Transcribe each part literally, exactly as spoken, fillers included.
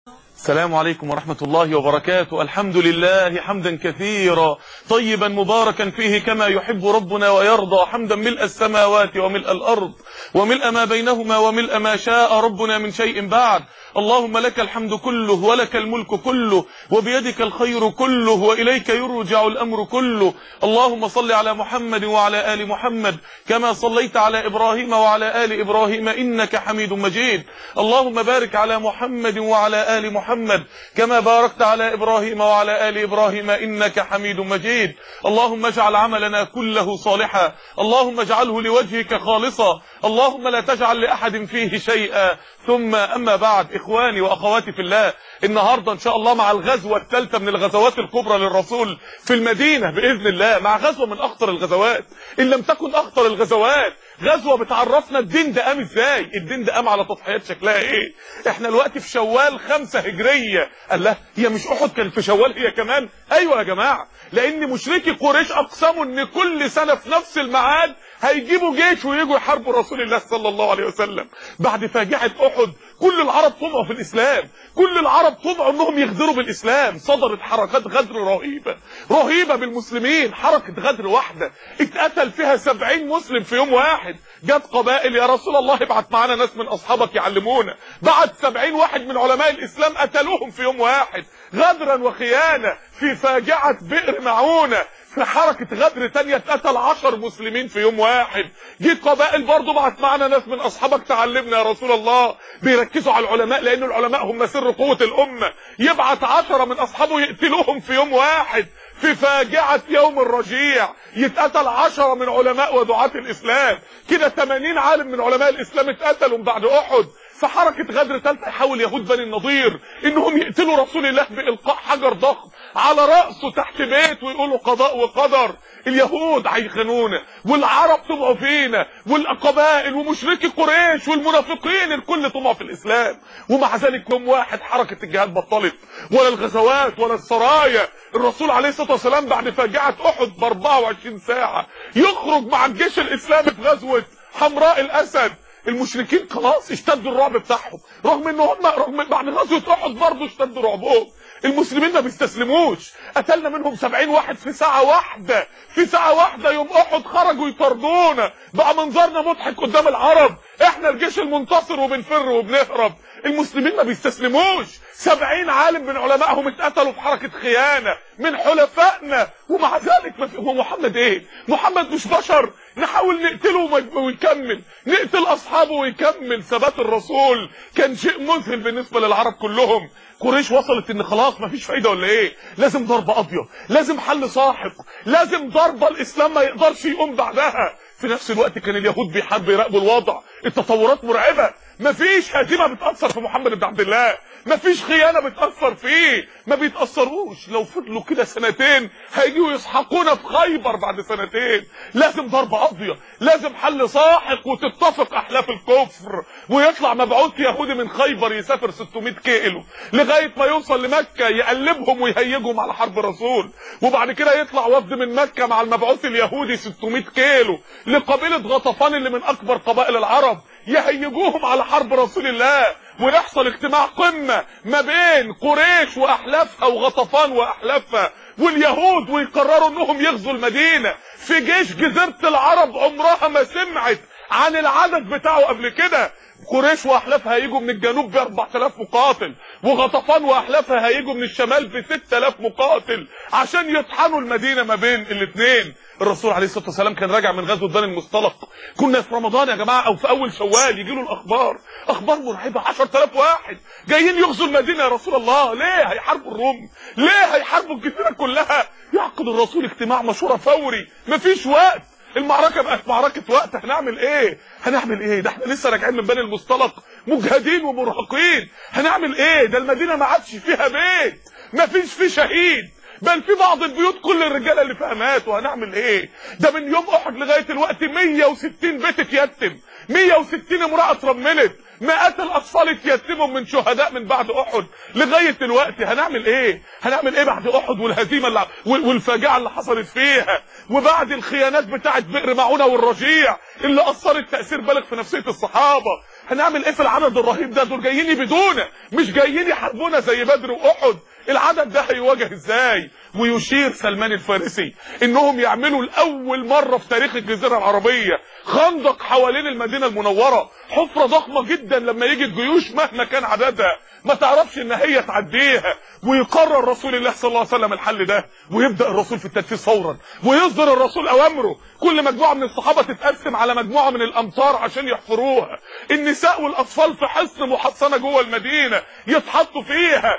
السلام عليكم ورحمة الله وبركاته. الحمد لله حمدا كثيرا طيبا مباركا فيه كما يحب ربنا ويرضى، حمدا ملء السماوات وملء الأرض وملء ما بينهما وملء ما شاء ربنا من شيء بعد. اللهم لك الحمد كله ولك الملك كله وبيدك الخير كله وإليك يرجع الأمر كله. اللهم صل على محمد وعلى آل محمد كما صليت على إبراهيم وعلى آل إبراهيم إنك حميد مجيد. اللهم بارك على محمد وعلى آل محمد كما باركت على إبراهيم وعلى آل إبراهيم إنك حميد مجيد. اللهم اجعل عملنا كله صالحا، اللهم اجعله لوجهك خالصا، اللهم لا تجعل لأحد فيه شيئا. ثم أما بعد، إخواني وأخواتي في الله، النهاردة إن شاء الله مع الغزوة الثالثة من الغزوات الكبرى للرسول في المدينة بإذن الله، مع غزوة من أخطر الغزوات إن لم تكن أخطر الغزوات. غزوة بتعرفنا الدين ده قام ازاي، الدين ده قام على تضحيات شكلها ايه. احنا الوقت في شوال خمسة هجرية. الله، هي مش احد كان في شوال هي كمان؟ ايوه يا جماعة، لان مشركي قريش اقسموا ان كل سنة في نفس الميعاد هيجيبوا جيش ويجوا يحاربوا رسول الله صلى الله عليه وسلم. بعد فاجعة احد كل العرب طمعوا في الاسلام، كل العرب طمعوا انهم يغدروا بالاسلام. صدرت حركات غدر رهيبة رهيبة بالمسلمين. حركة غدر واحدة اتقتل فيها سبعين مسلم في يوم واحد. جت قبائل يا رسول الله ابعت معانا ناس من اصحابك يعلمونا، بعت سبعين واحد من علماء الاسلام قتلوهم في يوم واحد غدرا وخيانة. في فاجعة بئر معونة في حركة غدر تانية اتقتل عشر مسلمين في يوم واحد. جيت قبائل برضو بعت معنا ناس من اصحابك تعلمنا يا رسول الله. بيركزوا على العلماء لان العلماء هم سر قوة الامة. يبعت عشرة من اصحابه يقتلوهم في يوم واحد. في فاجعة يوم الرجيع يتقتل عشرة من علماء ودعاة الاسلام. كده ثمانين عالم من علماء الاسلام اتقتلوا بعد احد. في حركة غدر ثالثة يحاول يهود بني النضير انهم يقتلوا رسول الله بإلقاء حجر ضخم على رأسه تحت بيت ويقولوا قضاء وقدر. اليهود هيخانونا والعرب طمعوا فينا والقبائل ومشركي قريش والمنافقين الكل طمعوا في الاسلام. ومع ذلك يوم واحد حركة الجهاد بطلت، ولا الغزوات ولا السرايا. الرسول عليه الصلاة والسلام بعد فاجعة احد ب أربعة وعشرين ساعة يخرج مع الجيش الاسلامي في غزوة حمراء الاسد. المشركين خلاص اشتدوا الرعب بتاعهم، رغم ان هم رغم بعد غزوة احد برضه اشتدوا رعبهم. المسلمين ما بيستسلموش. قتلنا منهم سبعين واحد في ساعة واحدة. في ساعة واحدة يوم احد خرجوا يطردونا، بقى منظرنا مضحك قدام العرب. احنا الجيش المنتصر وبنفر وبنهرب. المسلمين ما بيستسلموش. سبعين عالم من علمائهم اتقتلوا في حركة خيانة من حلفائنا. ومع ذلك ما في. هو محمد ايه؟ محمد مش بشر نحاول نقتله ويكمل، نقتل اصحابه ويكمل. ثبات الرسول كان شيء مذهل بالنسبة للعرب كلهم. قريش وصلت ان خلاص مفيش فايدة ولا ايه؟ لازم ضربة قاضية، لازم حل ساحق، لازم ضربة الاسلام ما يقدرش يقوم بعدها. في نفس الوقت كان اليهود بيحبوا يراقبوا الوضع. التطورات مرعبة. مفيش هزيمة بتأثر في محمد بن عبد الله، مفيش خيانة بتأثر فيه. ما بيتأثروش. لو فضلوا كده سنتين هيجوا يسحقونا في خيبر بعد سنتين. لازم ضربة قاضية، لازم حل ساحق وتتفق احلاف الكفر. ويطلع مبعوث يهودي من خيبر يسافر ستمائة كيلو لغاية ما يوصل لمكة يقلبهم ويهيجهم على حرب الرسول. وبعد كده يطلع وفد من مكة مع المبعوث اليهودي ستمائة كيلو لقبيلة غطفان اللي من اكبر قبائل العرب يهيجوهم على حرب رسول الله. ويحصل اجتماع قمة ما بين قريش واحلافها وغطفان واحلافها واليهود، ويقرروا انهم يغزوا المدينة في جيش جزيرة العرب عمرها ما سمعت عن العدد بتاعه قبل كده. قريش واحلافها هيجوا من الجنوب ب أربعة آلاف مقاتل، وغطفان واحلافها هيجوا من الشمال ب ستة آلاف مقاتل عشان يطحنوا المدينة ما بين الاثنين. الرسول عليه الصلاة والسلام كان راجع من غزوة بني المصطلق. كنا في رمضان يا جماعة او في اول شوال، يجي له الاخبار اخبار مرعبة. عشرة آلاف واحد جايين يغزوا المدينة. يا رسول الله ليه هيحاربوا الروم؟ ليه هيحاربوا الجزيرة كلها؟ يعقد الرسول اجتماع مشورة فوري. مفيش وقت، المعركة بقت معركة وقت. هنعمل ايه؟ هنعمل ايه؟ ده احنا لسه راجعين من بني المصطلق مجهدين ومرهقين. هنعمل ايه؟ ده المدينة ما عادش فيها بيت، ما فيش فيه شهيد، بل في بعض البيوت كل الرجالة اللي فيها ماتوا. هنعمل ايه؟ ده من يوم احد لغاية الوقت مية وستين بيت اتيتم، مية وستين امرأة اترملت، مئات الاطفال اتيتموا من شهداء من بعد احد لغايه دلوقتي. هنعمل ايه؟ هنعمل ايه بعد احد والهزيمه اللي والفاجعه اللي حصلت فيها، وبعد الخيانات بتاعه بئر معونه والرجيع اللي اثرت تاثير بالغ في نفسيه الصحابه؟ هنعمل ايه في العدد الرهيب ده؟ دول جايين يبيدونا، مش جايين يحاربونا زي بدر واحد. العدد ده هيواجه ازاي؟ ويشير سلمان الفارسي انهم يعملوا لاول مره في تاريخ الجزيره العربيه خندق حوالين المدينه المنوره، حفره ضخمه جدا لما يجي الجيوش مهما كان عددها ما تعرفش ان هي تعديها. ويقرر رسول الله صلى الله عليه وسلم الحل ده، ويبدا الرسول في التنفيذ فورا، ويصدر الرسول اوامره. كل مجموعه من الصحابه تتقسم على مجموعه من الامطار عشان يحفروها. النساء والاطفال في حصن محصنه جوه المدينه يتحطوا فيها.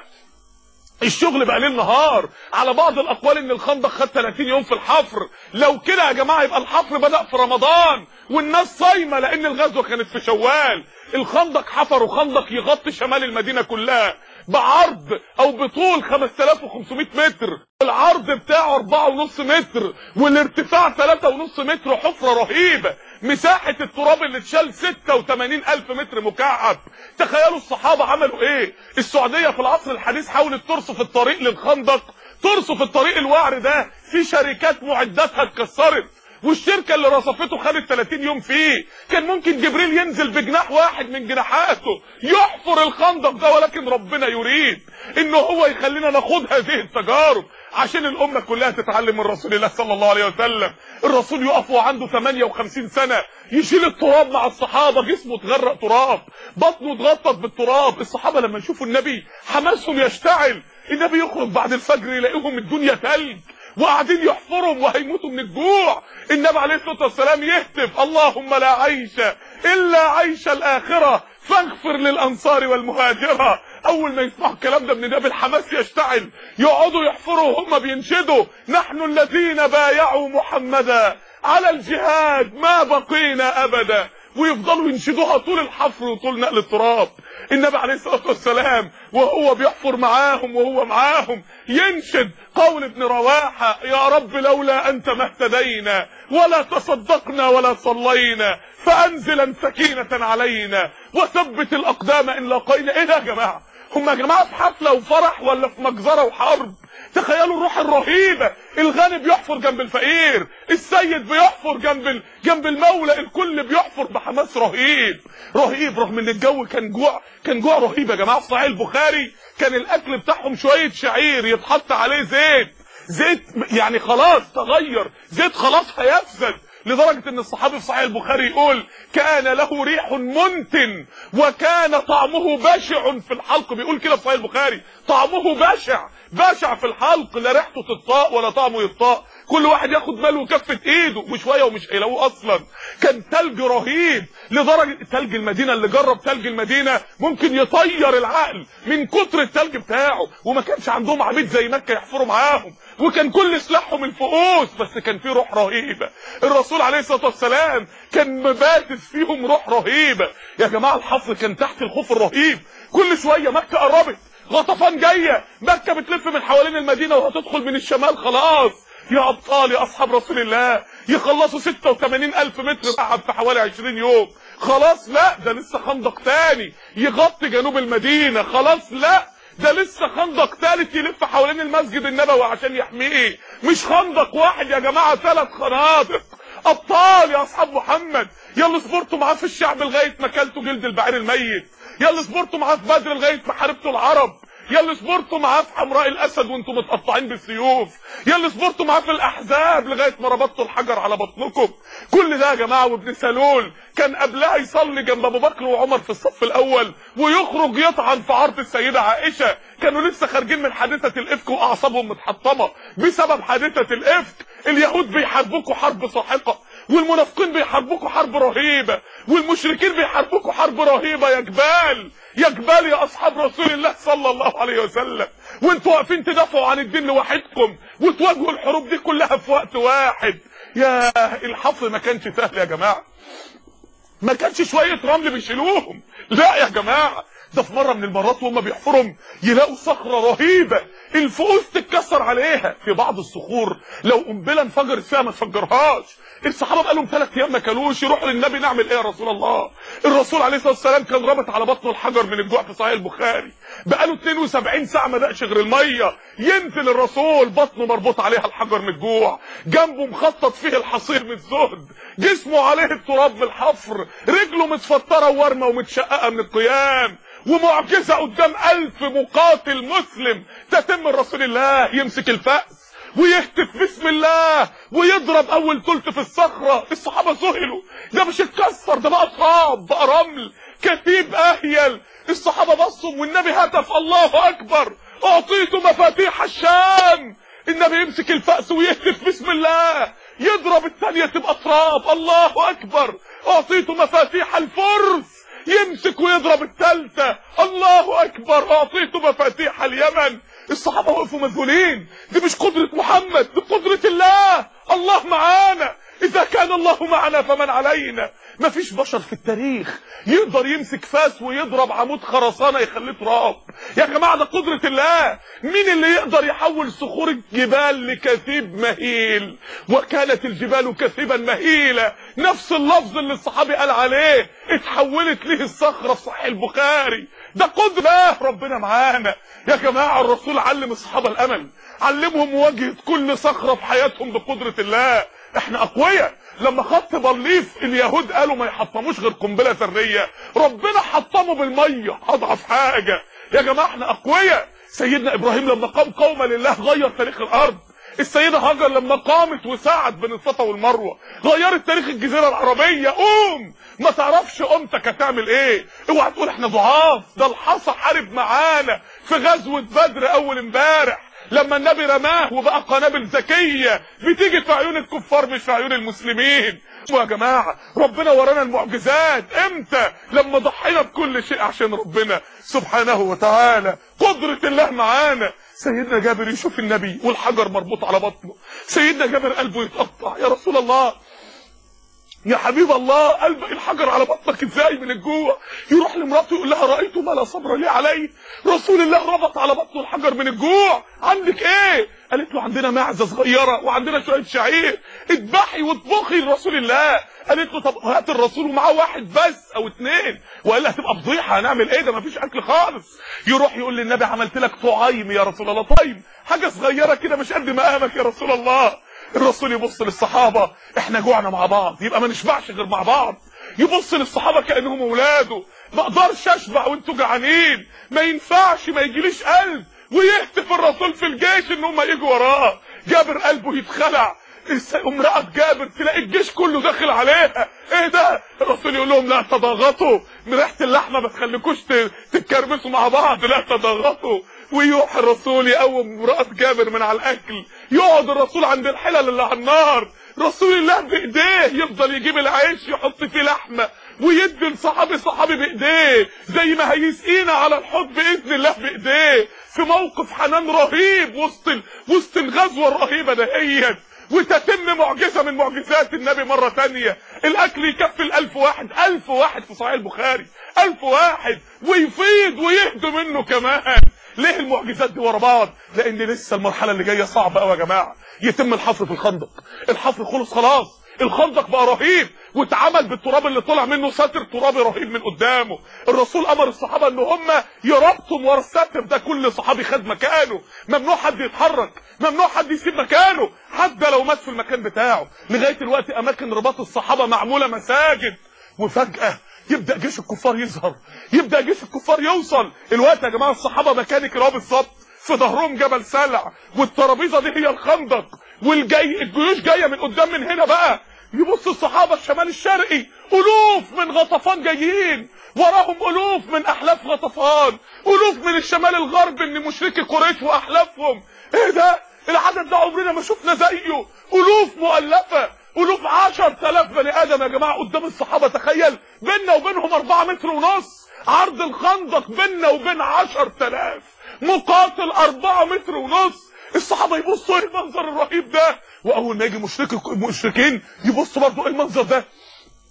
الشغل بقى ليل نهار. على بعض الاقوال ان الخندق خد ثلاثين يوم في الحفر. لو كده يا جماعه يبقى الحفر بدأ في رمضان والناس صايمه، لان الغزوه كانت في شوال. الخندق حفروا خندق يغطي شمال المدينه كلها بعرض او بطول خمسة آلاف وخمسمائة متر، العرض بتاعه أربعة ونص متر والارتفاع ثلاثة ونص متر. حفره رهيبه. مساحه التراب اللي اتشال ستة وثمانين ألف متر مكعب. تخيلوا الصحابه عملوا ايه. السعوديه في العصر الحديث حاولت ترصف الطريق للخندق، ترصف الطريق الوعر ده، في شركات معداتها اتكسرت، والشركه اللي رصفته خدت ثلاثين يوم فيه. كان ممكن جبريل ينزل بجناح واحد من جناحاته يحفر الخندق ده، ولكن ربنا يريد انه هو يخلينا ناخد هذه التجارب عشان الامه كلها تتعلم من رسول الله صلى الله عليه وسلم. الرسول يقف وعنده ثمانية وخمسين سنه يشيل التراب مع الصحابه، جسمه اتغرق تراب، بطنه اتغطت بالتراب. الصحابه لما يشوفوا النبي حماسهم يشتعل. النبي يخرج بعد الفجر يلاقيهم الدنيا ثلج وقاعدين يحفرهم وهيموتوا من الجوع. النبي عليه الصلاه والسلام يهتف: اللهم لا عيش الا عيش الاخره فاغفر للانصار والمهاجره. اول ما يسمعوا الكلام ده من النبي الحماس يشتعل، يقعدوا يحفروا وهم بينشدوا: نحن الذين بايعوا محمدا على الجهاد ما بقينا ابدا. ويفضلوا ينشدوها طول الحفر وطول نقل التراب. النبي عليه الصلاه والسلام وهو بيحفر معاهم وهو معاهم ينشد قول ابن رواحه: يا رب لولا انت ما اهتدينا ولا تصدقنا ولا صلينا فانزلا سكينه علينا وثبت الاقدام ان لاقينا. ايه ده يا جماعه؟ هم يا جماعه في حفله وفرح ولا في مجزره وحرب؟ تخيلوا الروح الرهيبه. الغني بيحفر جنب الفقير، السيد بيحفر جنب جنب المولى، الكل بيحفر بحماس رهيب رهيب. رغم ان الجو كان جوع، كان جوع رهيب يا جماعه. في صحيح البخاري كان الاكل بتاعهم شويه شعير يتحط عليه زيت، زيت يعني خلاص تغير، زيت خلاص هيفسد، لدرجه ان الصحابي في صحيح البخاري يقول: كان له ريح منتن وكان طعمه بشع في الحلق. بيقول كده في صحيح البخاري: طعمه بشع بشع في الحلق، لا ريحته تطاق ولا طعمه يطاق، كل واحد ياخد باله كفه ايده وشويه ومش هيلاقوه اصلا. كان ثلج رهيب، لدرجه ثلج المدينه اللي جرب ثلج المدينه ممكن يطير العقل من كتر الثلج بتاعه. وما كانش عندهم عبيد زي مكه يحفروا معاهم، وكان كل سلاحهم الفؤوس، بس كان في روح رهيبه. الرسول عليه الصلاه والسلام كان مباتس فيهم روح رهيبه. يا جماعه الحفر كان تحت الخوف الرهيب. كل شويه مكه قربت، غطفان جايه، مكه بتلف من حوالين المدينه وهتدخل من الشمال. خلاص يا ابطال يا اصحاب رسول الله، يخلصوا ستة وثمانين الف متر بعد في حوالي عشرين يوم. خلاص لا، ده لسه خندق تاني يغطي جنوب المدينه. خلاص لا، ده لسه خندق ثالث يلف حوالين المسجد النبوي عشان يحميه. مش خندق واحد يا جماعه، ثلاث خنادق. ابطال يا اصحاب محمد، يلا صبرتوا معاه في الشعب لغايه ما كلتوا جلد البعير الميت، يلا صبرتوا معاه في بدر لغايه ما حاربتوا العرب، يلا صبرتوا معاه في حمراء الاسد وانتم متقطعين بالسيوف، يلا صبرتوا معاه في الاحزاب لغايه ما ربطتوا الحجر على بطنكم. كل ده يا جماعه. وابن سلول كان قبلها يصلي جنب ابو بكر وعمر في الصف الاول، ويخرج يطعن في عرض السيده عائشه. كانوا لسه خارجين من حادثه الافك واعصابهم متحطمه بسبب حادثه الافك. اليهود بيحاربوكوا حرب ساحقه، والمنافقين بيحاربوكوا حرب رهيبه، والمشركين بيحاربوكوا حرب رهيبه. يا جبال يا جبال يا اصحاب رسول الله صلى الله عليه وسلم، وانتوا واقفين تدافعوا عن الدين لوحدكم وتواجهوا الحروب دي كلها في وقت واحد. يا الحفر ما كانش سهل يا جماعه، ما كانش شويه رمل بيشيلوهم، لا يا جماعه، ده في مره من المرات وهم بيحفروا يلاقوا صخره رهيبه الفؤوس تتكسر عليها. في بعض الصخور لو قنبله انفجرت فيها ما تفجرهاش. الصحابه بقالهم ثلاث ايام ما كلوش، يروحوا للنبي نعمل ايه يا رسول الله؟ الرسول عليه الصلاه والسلام كان رابط على بطنه الحجر من الجوع في صحيح البخاري، بقاله اتنين وسبعين ساعه ما دقش غير الميه، ينزل الرسول بطنه مربوط عليها الحجر من الجوع، جنبه مخطط فيه الحصير من الزهد، جسمه عليه التراب من الحفر، رجله متفطره وورمه ومتشققه من القيام، ومعجزه قدام ألف مقاتل مسلم تتم رسول الله يمسك الفأس ويهتف بسم الله ويضرب اول تلت في الصخره. الصحابه ذهلوا، ده مش اتكسر، ده بقى تراب، بقى رمل كثيب اهيل. الصحابه بصوا والنبي هتف الله اكبر، اعطيت مفاتيح الشام. النبي يمسك الفأس ويهتف بسم الله، يضرب الثانيه تبقى تراب، الله اكبر، اعطيت مفاتيح الفرس، يمسك ويضرب الثالثه، الله اكبر، اعطيت مفاتيح اليمن. الصحابه وقفوا مذهولين، دي مش قدره محمد، دي قدره الله، الله معانا، اذا كان الله معنا فمن علينا. مفيش بشر في التاريخ يقدر يمسك فاس ويضرب عمود خرسانه يخليه تراب. يا جماعه ده قدره الله. مين اللي يقدر يحول صخور الجبال لكثيب مهيل؟ وكانت الجبال كثيبا مهيله، نفس اللفظ اللي الصحابي قال عليه اتحولت ليه الصخره في صحيح البخاري. ده قدره ربنا معانا. يا جماعه الرسول علم الصحابه الامل، علمهم مواجهه كل صخره في حياتهم بقدره الله. احنا اقوياء. لما خط بليف اليهود قالوا ما يحطموش غير قنبله ذريه، ربنا حطمه بالميه، اضعف حاجه. يا جماعه احنا اقوياء. سيدنا ابراهيم لما قام قوما لله غير تاريخ الارض. السيده هاجر لما قامت وسعت بين الصفا والمروه غيرت تاريخ الجزيره العربيه. قوم، ما تعرفش قومتك هتعمل ايه. اوعى تقول احنا ضعاف، ده الحصى حارب معانا في غزوه بدر اول امبارح لما النبي رماه وبقى قنابل ذكيه بتيجي في عيون الكفار مش في عيون المسلمين. يا جماعه ربنا ورانا المعجزات امتى؟ لما ضحينا بكل شيء عشان ربنا سبحانه وتعالى. قدره الله معانا. سيدنا جابر يشوف النبي والحجر مربوط على بطنه، سيدنا جابر قلبه يتقطع، يا رسول الله يا حبيب الله، قلب الحجر على بطنك ازاي من الجوع؟ يروح لمراته يقول لها رايت ما لا صبر لي عليه، رسول الله ربط على بطنه الحجر من الجوع، عندك ايه؟ قالت له عندنا معزه صغيره وعندنا شويه شعير، اذبحي واطبخي لرسول الله. قالت له طب هات الرسول ومعاه واحد بس او اتنين، والا هتبقى فضيحه، هنعمل ايه؟ ده مفيش اكل خالص. يروح يقول للنبي عملت لك طعيم يا رسول الله، طيب حاجه صغيره كده مش قد مقامك يا رسول الله. الرسول يبص للصحابه، احنا جوعنا مع بعض يبقى ما نشبعش غير مع بعض. يبص للصحابه كانهم اولاده، ما اقدرش اشبع وانتوا جعانين، ما ينفعش، ما يجيليش قلب. ويهتف الرسول في الجيش ان هم يجوا وراه. جابر قلبه يتخلع، امرأة جابر تلاقي الجيش كله داخل عليها، ايه ده؟ الرسول يقول لهم لا تضاغطوا، من ريحه اللحمه ما تخليكوش تتكرمسوا مع بعض، لا تضاغطوا. ويروح الرسول يقوم امرأة جابر من على الاكل، يقعد الرسول عند الحلل اللي على النار، رسول الله بايديه يفضل يجيب العيش يحط فيه لحمه ويدي لصحابي صحابي بايديه، زي ما هيسقينا على الحوض باذن الله بايديه، في موقف حنان رهيب وسط وسط الغزوه الرهيبه دهيت. وتتم معجزه من معجزات النبي مره ثانيه، الاكل يكفي الالف واحد، الف واحد في صحيح البخاري، الف واحد، ويفيض ويهدى منه كمان. ليه المعجزات دي ورا بعض؟ لان لسه المرحله اللي جايه صعبه قوي يا جماعه. يتم الحفر في الخندق، الحفر خلص خلاص، الخندق بقى رهيب واتعمل بالتراب اللي طلع منه ساتر ترابي رهيب من قدامه. الرسول امر الصحابه ان هم يربطوا ورا الساتر ده، كل صحابي خد مكانه، ممنوع حد يتحرك، ممنوع حد يسيب مكانه حتى لو مات في المكان بتاعه. لغايه دلوقتي اماكن رباط الصحابه معموله مساجد. وفجاه يبدا جيش الكفار يظهر، يبدا جيش الكفار يوصل. الوقت يا جماعه الصحابه مكان كده بالظبط، في ظهرهم جبل سلع، والترابيزه دي هي الخندق، والجاي الجيوش جايه من قدام من هنا بقى. يبص الصحابه الشمال الشرقي، الوف من غطفان جايين، وراهم الوف من احلاف غطفان، الوف من الشمال الغربي من مشركي قريش واحلافهم. ايه ده؟ العدد ده عمرنا ما شفنا زيه، الوف مؤلفه، الوف عشرة آلاف بني ادم يا جماعه قدام الصحابه. تخيل بيننا وبينهم أربعة متر ونص، عرض الخندق بيننا وبين عشرة آلاف مقاتل أربعة متر ونص. الصحابه يبصوا ايه المنظر الرهيب ده، واول ما يجي مشركي مشركين يبصوا برضه ايه المنظر ده،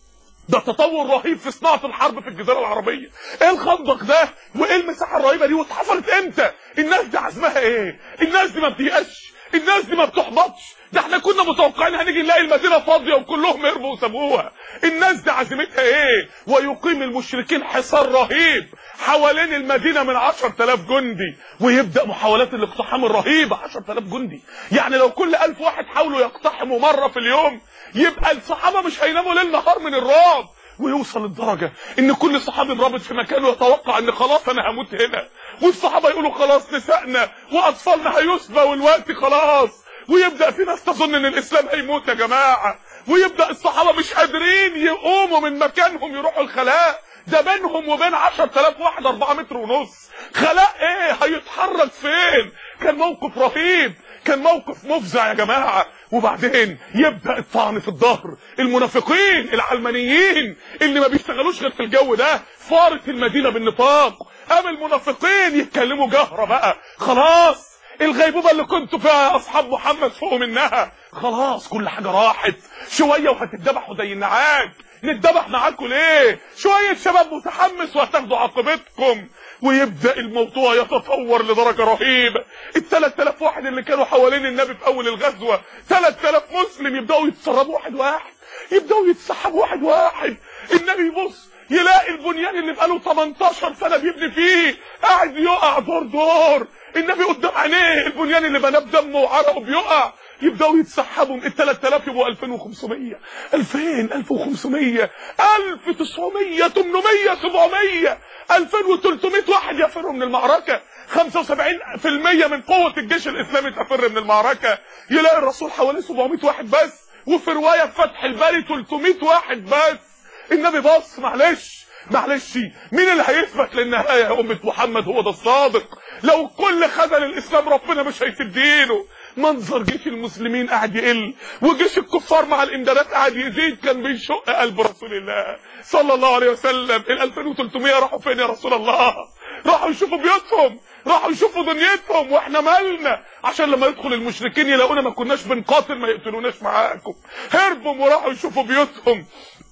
ده تطور رهيب في صناعه الحرب في الجزيره العربيه. ايه الخندق ده وايه المساحه الرهيبه دي واتحفرت امتى؟ الناس دي عزمها ايه؟ الناس دي ما بتيأسش، الناس دي ما بتحبطش. ده احنا كنا متوقعين هنيجي نلاقي المدينه فاضيه وكلهم هربوا وسابوها. الناس دي عزيمتها ايه؟ ويقيم المشركين حصار رهيب حوالين المدينه من عشرة آلاف جندي، ويبدا محاولات الاقتحام الرهيبه. عشرة آلاف جندي يعني لو كل ألف واحد حاولوا يقتحموا مره في اليوم يبقى الصحابه مش هيناموا ليل نهار من الرعب. ويوصل الدرجه ان كل صحابي رابط في مكانه يتوقع ان خلاص انا هموت هنا، والصحابه يقولوا خلاص نسائنا واطفالنا هيسبى والوقت خلاص، ويبدا في ناس تظن ان الاسلام هيموت يا جماعه، ويبدا الصحابه مش قادرين يقوموا من مكانهم يروحوا الخلاء. ده بينهم وبين عشرة آلاف واحد أربعة متر ونص، خلاء ايه هيتحرك فين؟ كان موقف رهيب، كان موقف مفزع يا جماعه. وبعدين يبدا الطعن في الظهر. المنافقين العلمانيين اللي ما بيشتغلوش غير في الجو ده فارت المدينه بالنفاق. قام المنافقين يتكلموا جهره بقى، خلاص الغيبوبه اللي كنتوا فيها يا اصحاب محمد فوقوا منها، خلاص كل حاجه راحت، شويه وهتتذبحوا زي النعاج. نتذبح معاكم ليه؟ شويه شباب متحمس وهتاخدوا عاقبتكم. ويبدا الموضوع يتطور لدرجه رهيبه. ال ثلاثة آلاف واحد اللي كانوا حوالين النبي في اول الغزوه، ثلاثة آلاف مسلم يبداوا يتسربوا واحد واحد، يبداوا يتسحبوا واحد واحد. النبي يبص يلاقي البنيان اللي بقاله تمنتاشر سنه بيبني فيه قاعد يقع دور دور. النبي قدام عينيه البنيان اللي بناه بدمه وعرقه بيقع. يبداوا يتسحبوا. ال ثلاثة آلاف يبقوا ألفين وخمسمية، ألفين، ألف وخمسمية، ألف وتسعمية، ثمانمية، سبعمية، ألفين وثلاثمية واحد يفروا من المعركه. خمسة وسبعين بالمية من قوه الجيش الاسلامي تفر من المعركه. يلاقي الرسول حواليه سبعمية واحد بس، وفي روايه في فتح الباري ثلاثمية واحد بس. النبي بص معلش معلش مين اللي هيثبت للنهايه يا امه محمد؟ هو ده الصادق. لو كل خذل الاسلام ربنا مش هيسيب دينه. منظر جيش المسلمين قاعد يقل وجيش الكفار مع الامدادات قاعد يزيد كان بيشق قلب رسول الله صلى الله عليه وسلم. ال ألفين وثلاثمية راحوا فين يا رسول الله؟ راحوا يشوفوا بيوتهم، راحوا يشوفوا دنيتهم، واحنا مالنا؟ عشان لما يدخل المشركين يلاقونا ما كناش بنقاتل ما يقتلوناش معاكم. هربوا وراحوا يشوفوا بيوتهم.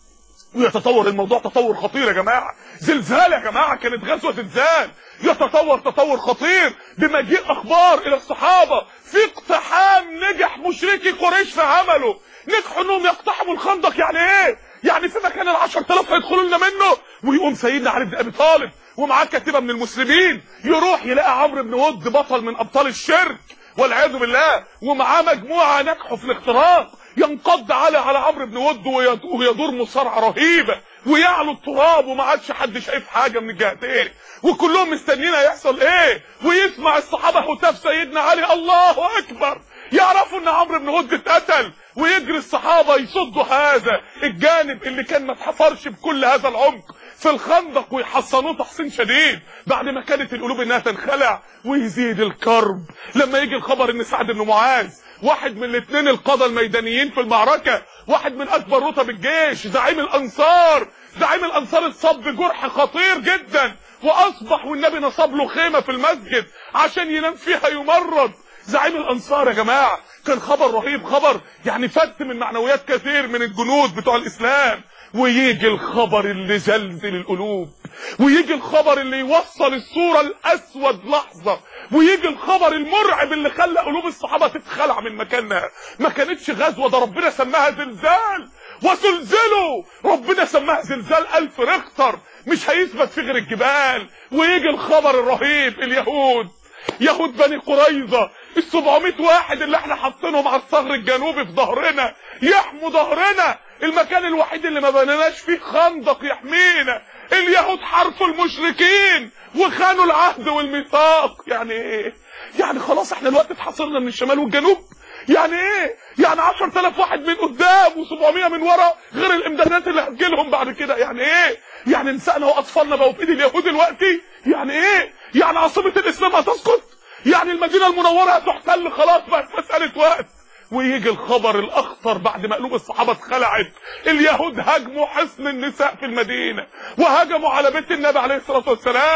ويتطور الموضوع تطور خطير يا جماعه. زلزال يا جماعه، كانت غزوه زلزال. يتطور تطور خطير بمجيء اخبار الى الصحابه في اقتحام نجح مشركي قريش في عمله. نجحوا انهم يقتحموا الخندق. يعني ايه؟ يعني في مكان العشر تلاف هيدخلوا لنا منه. ويقوم سيدنا علي بن ابي طالب ومعاه كتيبه من المسلمين يروح يلاقي عمرو بن ود بطل من ابطال الشرك والعياذ بالله، ومعاه مجموعه نجحوا في الاختراق. ينقض علي على عمرو بن ود ويدور مصارعه رهيبه ويعلو التراب وما عادش حد شايف حاجه من الجهتين، وكلهم مستنيين هيحصل ايه. ويسمع الصحابه هتاف سيدنا علي الله اكبر، يعرفوا ان عمرو بن ود اتقتل، ويجري الصحابه يصدوا هذا الجانب اللي كان ما اتحفرش بكل هذا العمق في الخندق ويحصنوه تحصين شديد بعد ما كانت القلوب انها تنخلع. ويزيد الكرب لما يجي الخبر ان سعد بن معاذ واحد من الاثنين القاده الميدانيين في المعركه، واحد من اكبر رتب الجيش، زعيم الانصار، زعيم الانصار اتصاب بجرح خطير جدا واصبح والنبي نصب له خيمه في المسجد عشان ينام فيها يمرض. زعيم الانصار يا جماعه كان خبر رهيب، خبر يعني فت من معنويات كثير من الجنود بتوع الاسلام. ويجي الخبر اللي زلزل القلوب، ويجي الخبر اللي يوصل الصوره الاسود لحظه، ويجي الخبر المرعب اللي خلى قلوب الصحابه تتخلع من مكانها. ما كانتش غزوه، ده ربنا سماها زلزال. وزلزلوا ربنا سماها زلزال ألف ريختر، مش هيثبت في غير الجبال. ويجي الخبر الرهيب، اليهود يهود بني قريظه السبعمية واحد اللي احنا حاطينهم على الثغر الجنوبي في ظهرنا يحموا ظهرنا، المكان الوحيد اللي ما بنيناش فيه خندق يحمينا. اليهود حرفوا المشركين وخانوا العهد والميثاق. يعني ايه؟ يعني خلاص احنا الوقت اتحصرنا من الشمال والجنوب. يعني ايه؟ يعني عشرة آلاف واحد من قدام وسبعمية من ورا غير الامدادات اللي هتجيلهم بعد كده. يعني ايه؟ يعني نسائنا واطفالنا بقوا في ايد اليهود دلوقتي. يعني ايه؟ يعني عاصمه الاسلام هتسقط؟ يعني المدينه المنوره هتحتل؟ خلاص بقت مساله وقت. ويجي الخبر الاخطر بعد ما قلوب الصحابه اتخلعت، اليهود هاجموا حصن النساء في المدينه وهجموا على بيت النبي عليه الصلاه والسلام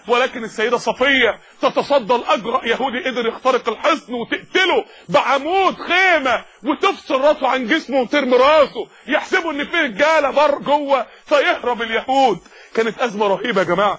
ولكن السيدة صفية تتصدى الأجرأ يهودي قدر يخترق الحصن وتقتله بعمود خيمة وتفصل راسه عن جسمه وترمي راسه، يحسبوا ان في رجالة بر جوه فيهرب اليهود. كانت أزمة رهيبة يا جماعة،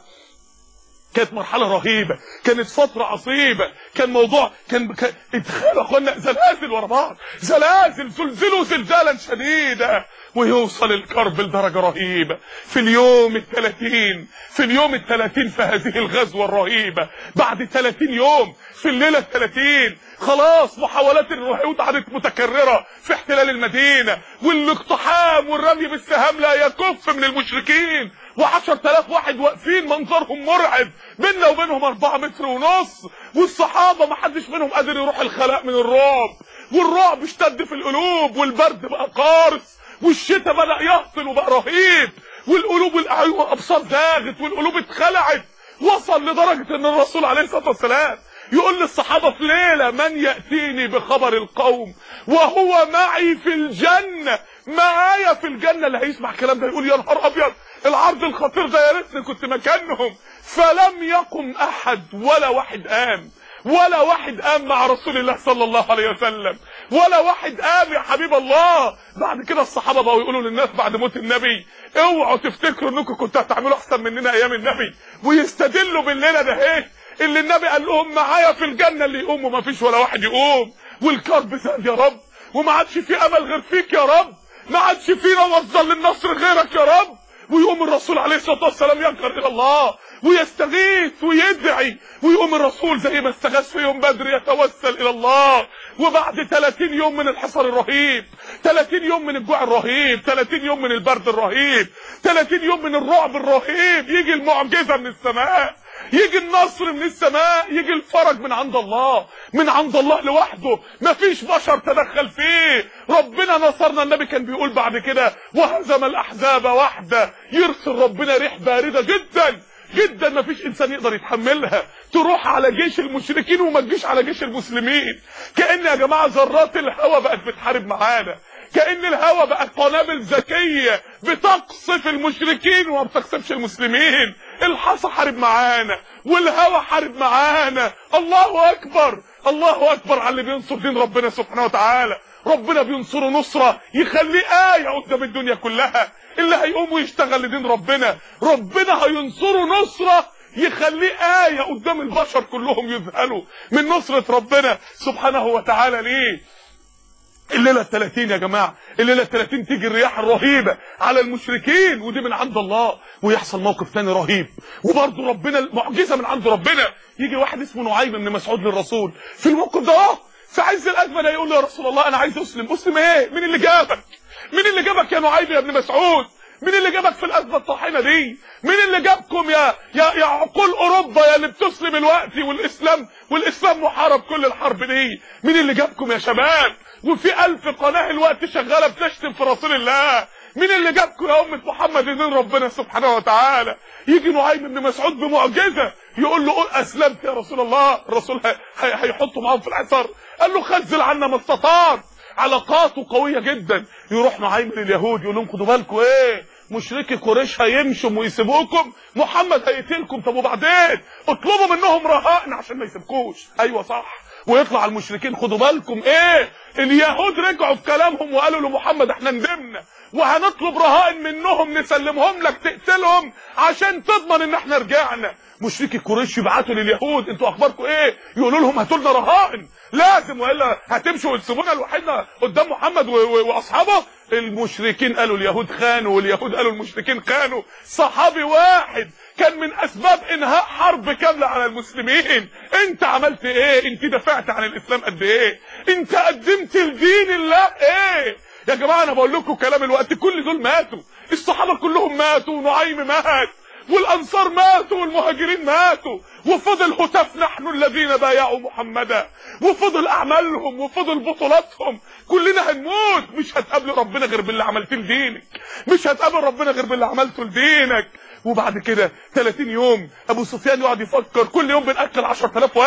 كانت مرحلة رهيبة، كانت فترة عصيبة، كان موضوع كان اتخيلوا يا اخوانا زلازل ورا بعض، زلازل زلزلوا زلزالا شديدا، ويوصل الكرب لدرجة رهيبة في اليوم الثلاثين في اليوم الثلاثين في هذه الغزوة الرهيبة. بعد ثلاثين يوم في الليلة الثلاثين خلاص محاولات اليهود عادت متكررة في احتلال المدينة، والاقتحام والرمي بالسهام لا يكف من المشركين، وعشر تلاف واحد واقفين منظرهم مرعب، بيننا وبينهم اربعة متر ونص، والصحابة ما حدش منهم قادر يروح الخلاء من الرعب، والرعب اشتد في القلوب، والبرد بقى قارس، والشتاء بدأ يهطل وبقى رهيب، والقلوب والاعين والابصار زاغت، والقلوب اتخلعت. وصل لدرجة ان الرسول عليه الصلاة والسلام يقول للصحابة في ليلة: من يأتيني بخبر القوم وهو معي في الجنة، معايا في الجنة. اللي هيسمع الكلام ده يقول: يا نهار ابيض، العرض الخطير ده، يا ريتني كنت مكانهم. فلم يقم احد، ولا واحد قام، ولا واحد قام مع رسول الله صلى الله عليه وسلم، ولا واحد قام يا حبيب الله. بعد كده الصحابه بقوا يقولوا للناس بعد موت النبي: اوعوا تفتكروا انكم كنتوا هتعملوا احسن مننا ايام النبي، ويستدلوا بالليله ده ايه اللي النبي قال لهم: معايا في الجنه اللي يقوم، وما فيش ولا واحد يقوم، والكرب زاد يا رب، وما عادش في امل غير فيك يا رب، ما عادش فينا مصدر للنصر غيرك يا رب. ويقوم الرسول عليه الصلاه والسلام ينكر الى الله ويستغيث ويدعي، ويقوم الرسول زي ما استغاث في يوم بدر يتوسل الى الله. وبعد ثلاثين يوم من الحصار الرهيب، ثلاثين يوم من الجوع الرهيب، ثلاثين يوم من البرد الرهيب، ثلاثين يوم من الرعب الرهيب، يجي المعجزه من السماء، يجي النصر من السماء، يجي الفرج من عند الله، من عند الله لوحده، مفيش بشر تدخل فيه. ربنا نصرنا. النبي كان بيقول بعد كده: وهزم الاحزاب وحده. يرسل ربنا ريح بارده جدا جدا مفيش انسان يقدر يتحملها، تروح على جيش المشركين وما تجيش على جيش المسلمين. كأن يا جماعه ذرات الهواء بقت بتحارب معانا، كأن الهواء بقى قنابل ذكيه بتقصف المشركين وما بتقصفش المسلمين. الحصى حارب معانا، والهواء حارب معانا. الله اكبر، الله اكبر على اللي بينصر دين ربنا سبحانه وتعالى. ربنا بينصره نصره يخليه آية قدام الدنيا كلها. اللي هيقوم ويشتغل لدين ربنا، ربنا هينصره نصره يخليه آية قدام البشر كلهم يذهلوا من نصرة ربنا سبحانه وتعالى. ليه؟ الليلة الثلاثين يا جماعة، الليلة الثلاثين تيجي الرياح الرهيبة على المشركين، ودي من عند الله. ويحصل موقف ثاني رهيب، وبرضه ربنا المعجزة من عند ربنا. يجي واحد اسمه نعيم بن مسعود للرسول في الموقف ده، اه في عز الأزمة ده، يقول له: يا رسول الله أنا عايز أسلم. أسلم إيه؟ مين اللي جابك؟ مين اللي جابك يا نعيم يا ابن مسعود؟ مين اللي جابك في الأزمة الطاحنة دي؟ مين اللي جابكم يا يا يا عقول أوروبا يا اللي بتسلم الوقت، والإسلام والإسلام محارب كل الحرب دي؟ مين اللي جابكم يا شباب؟ وفي ألف قناة الوقت شغالة بتشتم في رسول الله. مين اللي جابكم يا أمة محمد دين ربنا سبحانه وتعالى؟ يجي نعيم بن مسعود بمعجزة يقول له: قل أسلمت يا رسول الله. الرسول هيحطه معاهم في الحصار، قال له: خزل عنا ما استطعت. علاقاته قوية جدا. يروح نعيم لليهود يقول لهم: خدوا بالكم، ايه مشركي قريش هيمشوا ويسيبوكم، محمد هيقتلكم. طب وبعدين؟ اطلبوا منهم رهائن عشان ما يسيبكوش. ايوه صح. ويطلع المشركين: خدوا بالكم، ايه اليهود رجعوا في كلامهم وقالوا لمحمد: احنا ندمنا وهنطلب رهائن منهم نسلمهم لك تقتلهم عشان تضمن ان احنا رجعنا. مشركي قريش يبعتوا لليهود: انتوا اخباركم ايه؟ يقولوا لهم: هاتوا لنا رهائن لازم، والا هتمشوا وتسيبونا لوحدنا قدام محمد واصحابه. المشركين قالوا اليهود خانوا، واليهود قالوا المشركين خانوا. صحابي واحد كان من اسباب انهاء حرب كامله على المسلمين. انت عملت ايه؟ انت دافعت عن الاسلام قد ايه؟ انت قدمت لدين الله ايه؟ يا جماعه انا بقول لكم كلام الوقت، كل دول ماتوا، الصحابه كلهم ماتوا، ونعيم مات، والانصار ماتوا، والمهاجرين ماتوا، وفضل هتاف نحن الذين بايعوا محمدا، وفضل اعمالهم، وفضل بطولاتهم. كلنا هنموت، مش هتقابل ربنا غير باللي عملته لدينك، مش هتقابل ربنا غير باللي عملته لدينك. وبعد كده ثلاثين يوم ابو سفيان يقعد يفكر، كل يوم بنقتل عشرة آلاف واحد،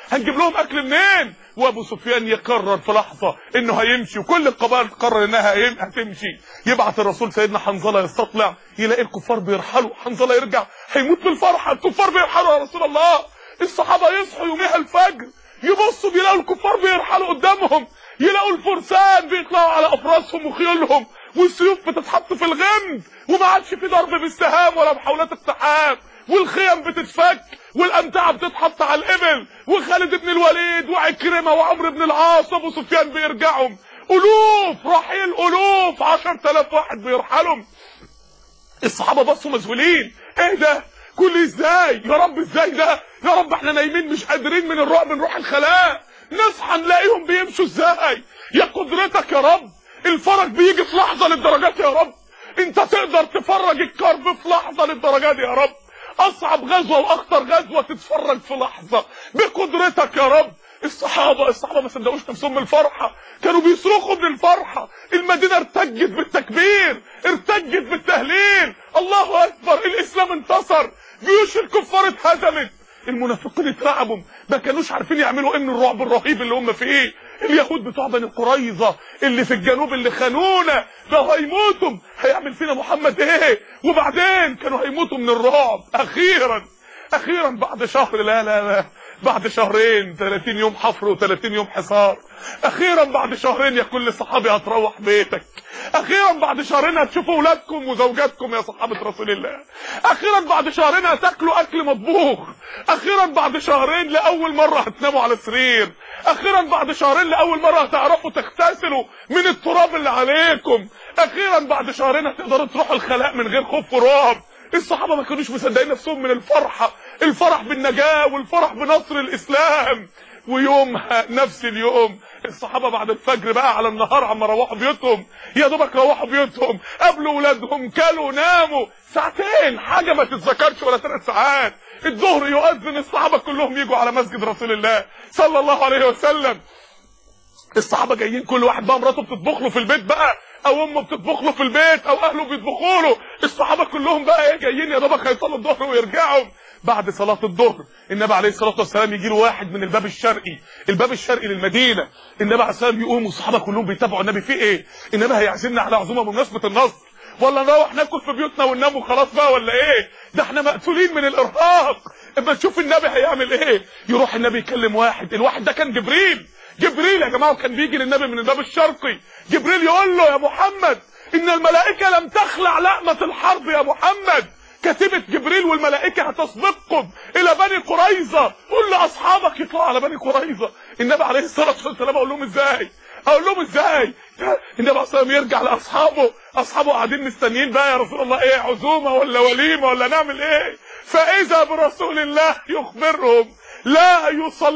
هنجيب لهم اكل منين؟ وابو سفيان يقرر في لحظه انه هيمشي، وكل القبائل تقرر انها هتمشي. يبعت الرسول سيدنا حنظله يستطلع، يلاقي الكفار بيرحلوا، حنظله يرجع هيموت بالفرحه، الكفار بيرحلوا يا رسول الله. الصحابه يصحوا يوميها الفجر يبصوا بيلاقوا الكفار بيرحلوا قدامهم، يلاقوا الفرسان بيطلعوا على افراسهم وخيولهم، والسيوف بتتحط في الغمد، وما عادش في ضرب بالسهام ولا محاولات اقتحام، والخيم بتتفك، والامتعه بتتحط على الابل، وخالد بن الوليد وعكرمه وعمرو بن العاص وابو سفيان بيرجعوا، الوف رحيل، الوف عشرة آلاف واحد بيرحلوا. الصحابه بصوا مذهولين، ايه ده؟ كل ازاي يا رب؟ ازاي ده يا رب؟ احنا نايمين مش قادرين من الرعب نروح الخلاء، نصحى نلاقيهم بيمشوا ازاي؟ يا قدرتك يا رب، الفرج بيجي في لحظه للدرجات يا رب، انت تقدر تفرج الكرب في لحظه للدرجات يا رب. اصعب غزوه واخطر غزوه تتفرج في لحظه بقدرتك يا رب. الصحابه الصحابه ما صدقوش نفسهم من الفرحه، كانوا بيصرخوا من الفرحه، المدينه ارتجت بالتكبير، ارتجت بالتهليل، الله اكبر، الاسلام انتصر، جيوش الكفار اتهزمت. المنافقين اترعبوا، ما كانوش عارفين يعملوا ايه من الرعب الرهيب اللي هم فيه. اليهود بتوع بني قريظه اللي في الجنوب اللي خانونا، لو هيموتوا هيعمل فينا محمد ايه؟ وبعدين كانوا هيموتوا من الرعب. اخيرا اخيرا بعد شهر، لا لا لا بعد شهرين، ثلاثين يوم حفر وثلاثين يوم حصار، اخيرا بعد شهرين يا كل صحابي هتروح بيتك، اخيرا بعد شهرين هتشوفوا اولادكم وزوجاتكم يا صحابه رسول الله، اخيرا بعد شهرين هتاكلوا اكل مطبوخ، اخيرا بعد شهرين لاول مره هتناموا على السرير، اخيرا بعد شهرين لاول مره هتعرفوا تغتسلوا من التراب اللي عليكم، اخيرا بعد شهرين هتقدروا تروحوا الخلاء من غير خوف ورعب. الصحابه ما كانوش مصدقين نفسهم من الفرحه، الفرح بالنجاه والفرح بنصر الاسلام. ويومها نفس اليوم الصحابه بعد الفجر بقى على النهار عم روحوا بيوتهم، يا دوبك روحوا بيوتهم، قابلوا اولادهم، كلوا، ناموا ساعتين، حاجه ما تتذكرش ولا ثلاث ساعات. الظهر يؤذن، الصحابه كلهم يجوا على مسجد رسول الله صلى الله عليه وسلم. الصحابه جايين كل واحد بقى مراته بتطبخ له في البيت بقى، او امه بتطبخ له في البيت، او اهله بيطبخوا له. الصحابه كلهم بقى ايه جايين يا دوبك هيصلوا الظهر ويرجعوا. بعد صلاه الظهر النبي عليه الصلاه والسلام يجي له واحد من الباب الشرقي، الباب الشرقي للمدينه، النبي عليه الصلاه والسلام يقوم والصحابه كلهم بيتابعوا النبي في ايه؟ النبي هيعزمنا على عزومه بمناسبه النصر، ولا نروح ناكل في بيوتنا وننام وخلاص بقى ولا ايه؟ ده احنا مقتولين من الارهاق. اما تشوف النبي هيعمل ايه. يروح النبي يكلم واحد، الواحد ده كان جبريل. جبريل يا جماعه كان بيجي للنبي من الباب الشرقي. جبريل يقول له يا محمد ان الملائكه لم تخلع لأمة الحرب يا محمد، كتيبة جبريل والملائكة هتسبقكم الى بني قريظة، قل لاصحابك يطلعوا على بني قريظة. النبي عليه الصلاة والسلام اقول لهم ازاي؟ اقول لهم ازاي؟ النبي عليه الصلاة والسلام يرجع لاصحابه، اصحابه قاعدين مستنيين بقى يا رسول الله ايه، عزومة ولا وليمة ولا نعمل ايه؟ فاذا برسول الله يخبرهم لا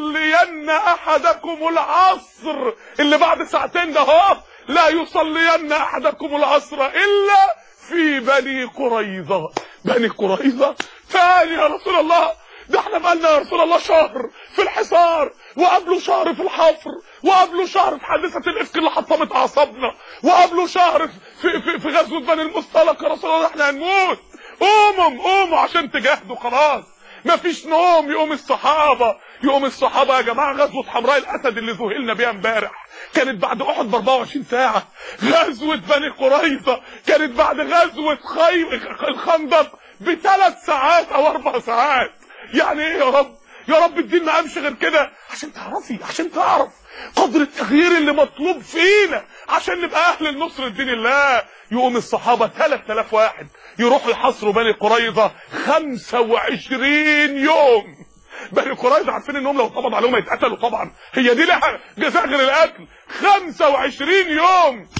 يصلين احدكم العصر اللي بعد ساعتين ده اهو، لا يصلين احدكم العصر الا في بني قريظة. بني قريظة تاني يا رسول الله؟ ده احنا بقالنا يا رسول الله شهر في الحصار، وقبله شهر في الحفر، وقبله شهر في حادثة الافك اللي حطمت اعصابنا، وقبله شهر في, في, في غزوة بني المصطلق. يا رسول الله احنا هنموت، قوموا قوموا عشان تجاهدوا خلاص، مفيش نوم. يقوم الصحابة يقوم الصحابة يا جماعة. غزوة حمراء الاسد اللي ذهلنا بيها امبارح كانت بعد احد ب أربعة وعشرين ساعة. غزوة بني قريظة كانت بعد غزوة خي... الخندق بثلاث ساعات او اربع ساعات. يعني ايه يا رب؟ يا رب الدين ما قامش غير كده عشان تعرفي، عشان تعرف قدر التغيير اللي مطلوب فينا عشان نبقى اهل النصر لدين الله. يقوم الصحابة ثلاثة آلاف واحد يروحوا يحاصروا بني قريظة خمسة وعشرين يوم. بني قريظة عارفين انهم لو طبعا عليهم هيتقتلوا، طبعا هي دي لها جزاء غير القتل. خمسة وعشرين يوم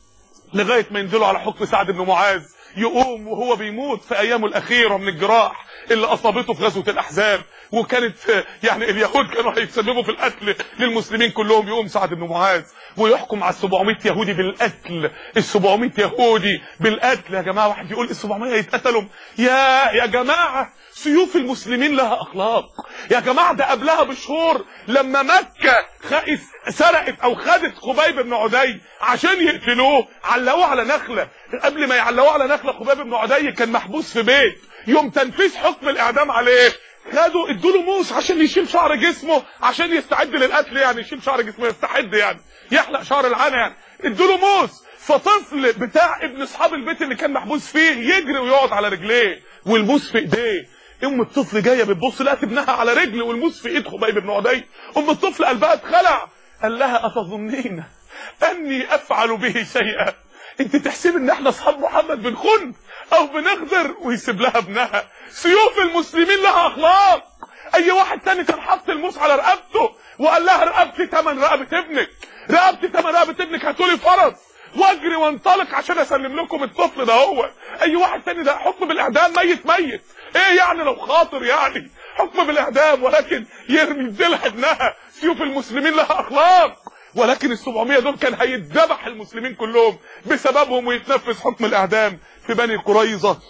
لغاية ما ينزلوا على حكم سعد بن معاذ. يقوم وهو بيموت في ايامه الاخيرة من الجراح اللي اصابته في غزوة الاحزاب، وكانت يعني اليهود كانوا هيتسببوا في القتل للمسلمين كلهم. يقوم سعد بن معاذ ويحكم على السبعمائة يهودي بالقتل، السبعمائة يهودي بالقتل. يا جماعة واحد يقول السبعمائة هيتقتلوا؟ يا يا جماعة سيوف المسلمين لها اخلاق يا جماعة. ده قبلها بشهور لما مكة سرقت او خدت خبيب بن عدي عشان يقتلوه، علقوه على نخلة. قبل ما يعلقوه على نخلة خبيب بن عدي كان محبوس في بيت، يوم تنفيذ حكم الاعدام عليه خدوا ادوا له موس عشان يشيل شعر جسمه عشان يستعد للقتل، يعني يشيل شعر جسمه يستعد يعني يحلق شعر العانه يعني. ادوا له موس، فطفل بتاع ابن اصحاب البيت اللي كان محبوس فيه يجري ويقعد على رجليه والموس في ايديه. ام الطفل جايه بتبص لقت ابنها على رجل والموس في ايد خبيب بن عدي. ام الطفل قلبها اتخلع. قال لها اتظنين اني افعل به شيئا؟ انت تحسب ان احنا اصحاب محمد بنخن او بنغدر؟ ويسيب لها ابنها. سيوف المسلمين لها اخلاق. اي واحد تاني كان حط الموس على رقبته وقال لها رقبتي تمن رقبه ابنك، رقبتي تمن رقبه ابنك، هاتولي فرس واجري وانطلق عشان اسلم لكم الطفل ده. هو اي واحد تاني ده حكم بالاعدام، ميت ميت. ايه يعني لو خاطر يعني حكم بالاعدام، ولكن يرمي لها ابنها. سيوف المسلمين لها اخلاق. ولكن السبعمية دول كان هيتذبح المسلمين كلهم بسببهم ويتنفذ حكم الاعدام في بني قريظه.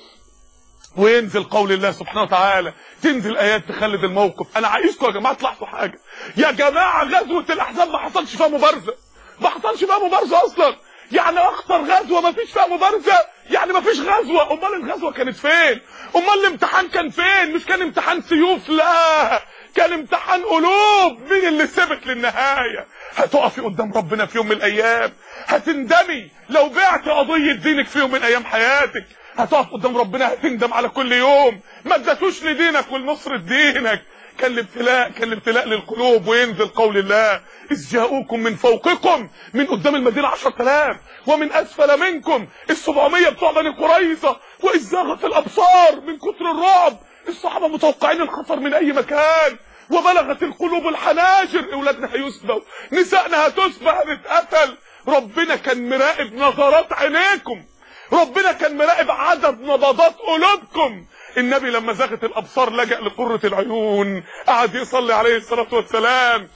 وينزل قول الله سبحانه وتعالى، تنزل ايات تخلد الموقف. انا عايزكم يا جماعه تلاحظوا حاجه يا جماعه، غزوه الاحزاب ما حصلش فيها مبارزه، ما حصلش فيها مبارزه اصلا. يعني اخطر غزوه ما فيش فيها مبارزه، يعني ما فيش غزوه. امال الغزوه كانت فين؟ امال الامتحان كان فين؟ مش كان امتحان سيوف، لا كان امتحان قلوب. مين اللي ثبت للنهايه؟ هتقفي قدام ربنا في يوم من الايام، هتندمي لو بعت قضيه دينك في يوم من ايام حياتك. هتقف قدام ربنا هتندم على كل يوم ما اديتوش لدينك ولنصرة دينك. كان الابتلاء، كان الابتلاء للقلوب. وينزل قول الله، إذ جاءوكم من فوقكم، من قدام المدينة عشرة آلاف، ومن أسفل منكم السبعمية بتوع بني قريظة، وإذ زاغت الأبصار من كتر الرعب. الصحابة متوقعين الخطر من أي مكان، وبلغت القلوب الحناجر. أولادنا هيسبوا، نسائنا هتسبى، هنتقتل. ربنا كان مراقب نظرات عينيكم، ربنا كان مراقب عدد نبضات قلوبكم. النبي لما زاغت الابصار لجأ لقرة العيون، قعد يصلي عليه الصلاة والسلام.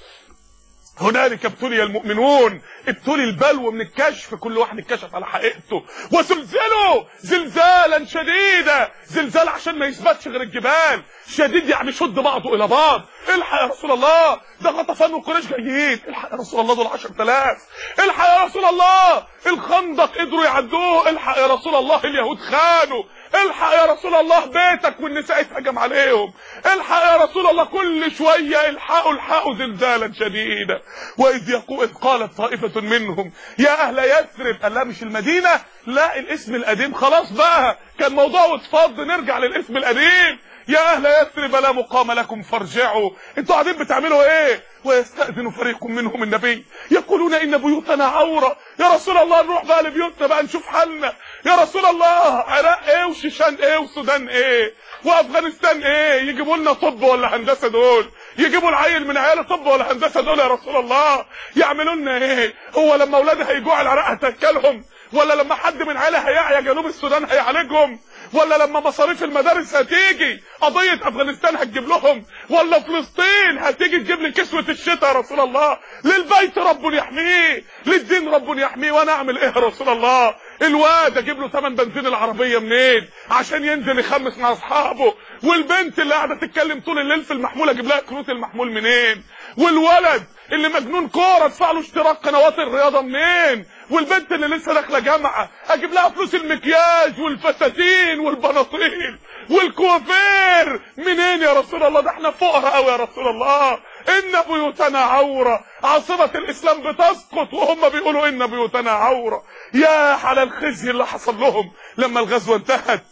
هنالك ابتلي المؤمنون، ابتلي البلوى من الكشف، كل واحد اتكشف على حقيقته. وزلزلوا زلزالا شديدا، زلزال عشان ما يثبتش غير الجبال. شديد يعني شد بعضه الى بعض. الحق يا رسول الله، ده غطفان وقريش جايين. الحق يا رسول الله، دول عشرة آلاف. الحق يا رسول الله، الخندق قدروا يعدوه. الحق يا رسول الله، اليهود خانوا. الحق يا رسول الله، بيتك والنساء اتهجم عليهم. الحق يا رسول الله، كل شويه الحقوا الحقوا زلزالا شديدا. واذ يقول إذ قالت طائفه منهم يا اهل يثرب، قال لا مش المدينه، لا الاسم القديم خلاص بقى، كان موضوع واتفض، نرجع للاسم القديم. يا اهل يثرب لا مقام لكم فارجعوا. انتوا قاعدين بتعملوا ايه؟ ويستأذن فريق منهم النبي يقولون ان بيوتنا عوره. يا رسول الله نروح بقى لبيوتنا بقى نشوف حالنا. يا رسول الله، عراق ايه وشيشان ايه والسودان ايه وافغانستان ايه؟ يجيبوا لنا طب ولا هندسه دول؟ يجيبوا العيل من عيال طب ولا هندسه دول يا رسول الله؟ يعملوا لنا ايه؟ هو لما اولادها هيجوع العراق هتاكلهم؟ ولا لما حد من عيالها هيعيا جنوب السودان هيعالجهم؟ ولا لما مصاريف المدارس هتيجي قضيه افغانستان هتجيب لهم؟ ولا فلسطين هتيجي تجيب لي كسوه الشتاء يا رسول الله؟ للبيت رب يحميه، للدين رب يحميه، وانا اعمل ايه يا رسول الله؟ الواد اجيب له ثمن بنزين العربيه منين عشان ينزل يخمس مع اصحابه؟ والبنت اللي قاعده تتكلم طول الليل في المحمول اجيب لها كروت المحمول منين؟ والولد اللي مجنون كوره ادفع له اشتراك قنوات الرياضه منين؟ والبنت اللي لسه داخله جامعه اجيب لها فلوس المكياج والفساتين والبناطيل والكوافير منين يا رسول الله؟ ده احنا فقراء قوي يا رسول الله. ان بيوتنا عوره، عاصمه الاسلام بتسقط وهم بيقولوا ان بيوتنا عوره. يا على الخزي اللي حصل لهم لما الغزوه انتهت.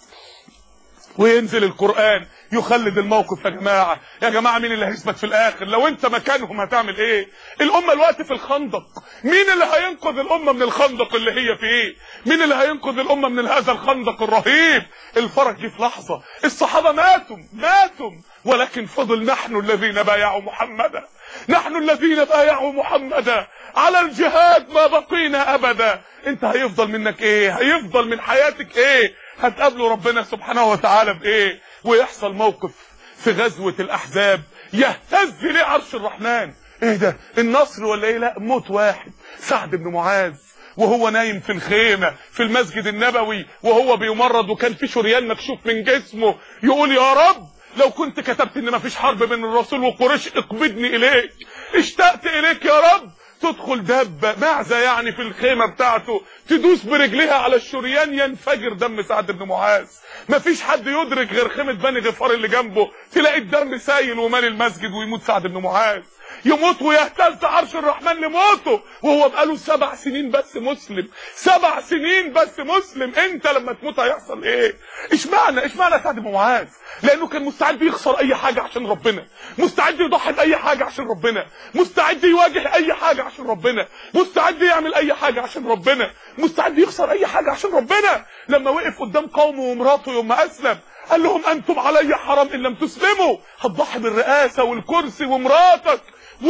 وينزل القرآن يخلد الموقف. يا جماعة يا جماعة مين اللي هيثبت في الآخر؟ لو أنت مكانهم هتعمل إيه؟ الأمة الوقت في الخندق، مين اللي هينقذ الأمة من الخندق اللي هي فيه؟ مين اللي هينقذ الأمة من هذا الخندق الرهيب؟ الفرج جه في لحظة، الصحابة ماتوا ماتوا ولكن فضل نحن الذين بايعوا محمدا، نحن الذين بايعوا محمدا على الجهاد ما بقينا أبدا. أنت هيفضل منك إيه؟ هيفضل من حياتك إيه؟ هتقابلوا ربنا سبحانه وتعالى بايه؟ ويحصل موقف في غزوة الاحزاب يهتز ليه عرش الرحمن. ايه ده؟ النصر ولا ايه؟ لا، موت واحد، سعد بن معاذ وهو نايم في الخيمة في المسجد النبوي وهو بيمرض وكان في شريان مكشوف من جسمه، يقول يا رب لو كنت كتبت ان مفيش حرب بين الرسول وقريش اقبضني اليك، اشتقت اليك يا رب. تدخل دابة معزة يعني في الخيمة بتاعته تدوس برجلها على الشريان ينفجر دم سعد بن معاذ. مفيش حد يدرك غير خيمة بني غفار اللي جنبه، تلاقي الدم سايل ومالي المسجد ويموت سعد بن معاذ، يموت ويهتز عرش الرحمن لموته وهو بقاله سبع سنين بس مسلم. سبع سنين بس مسلم. انت لما تموت هيحصل ايه؟ اشمعنى اشمعنى سعد بن معاذ؟ لانه كان مستعد يخسر اي حاجه عشان ربنا، مستعد يضحي باي حاجه عشان ربنا، مستعد يواجه اي حاجه عشان ربنا، مستعد يعمل اي حاجه عشان ربنا، مستعد يخسر اي حاجه عشان ربنا. لما وقف قدام قومه ومراته يوم ما اسلم قال لهم انتم علي حرام ان لم تسلموا. هتضحي بالرئاسه والكرسي ومراتك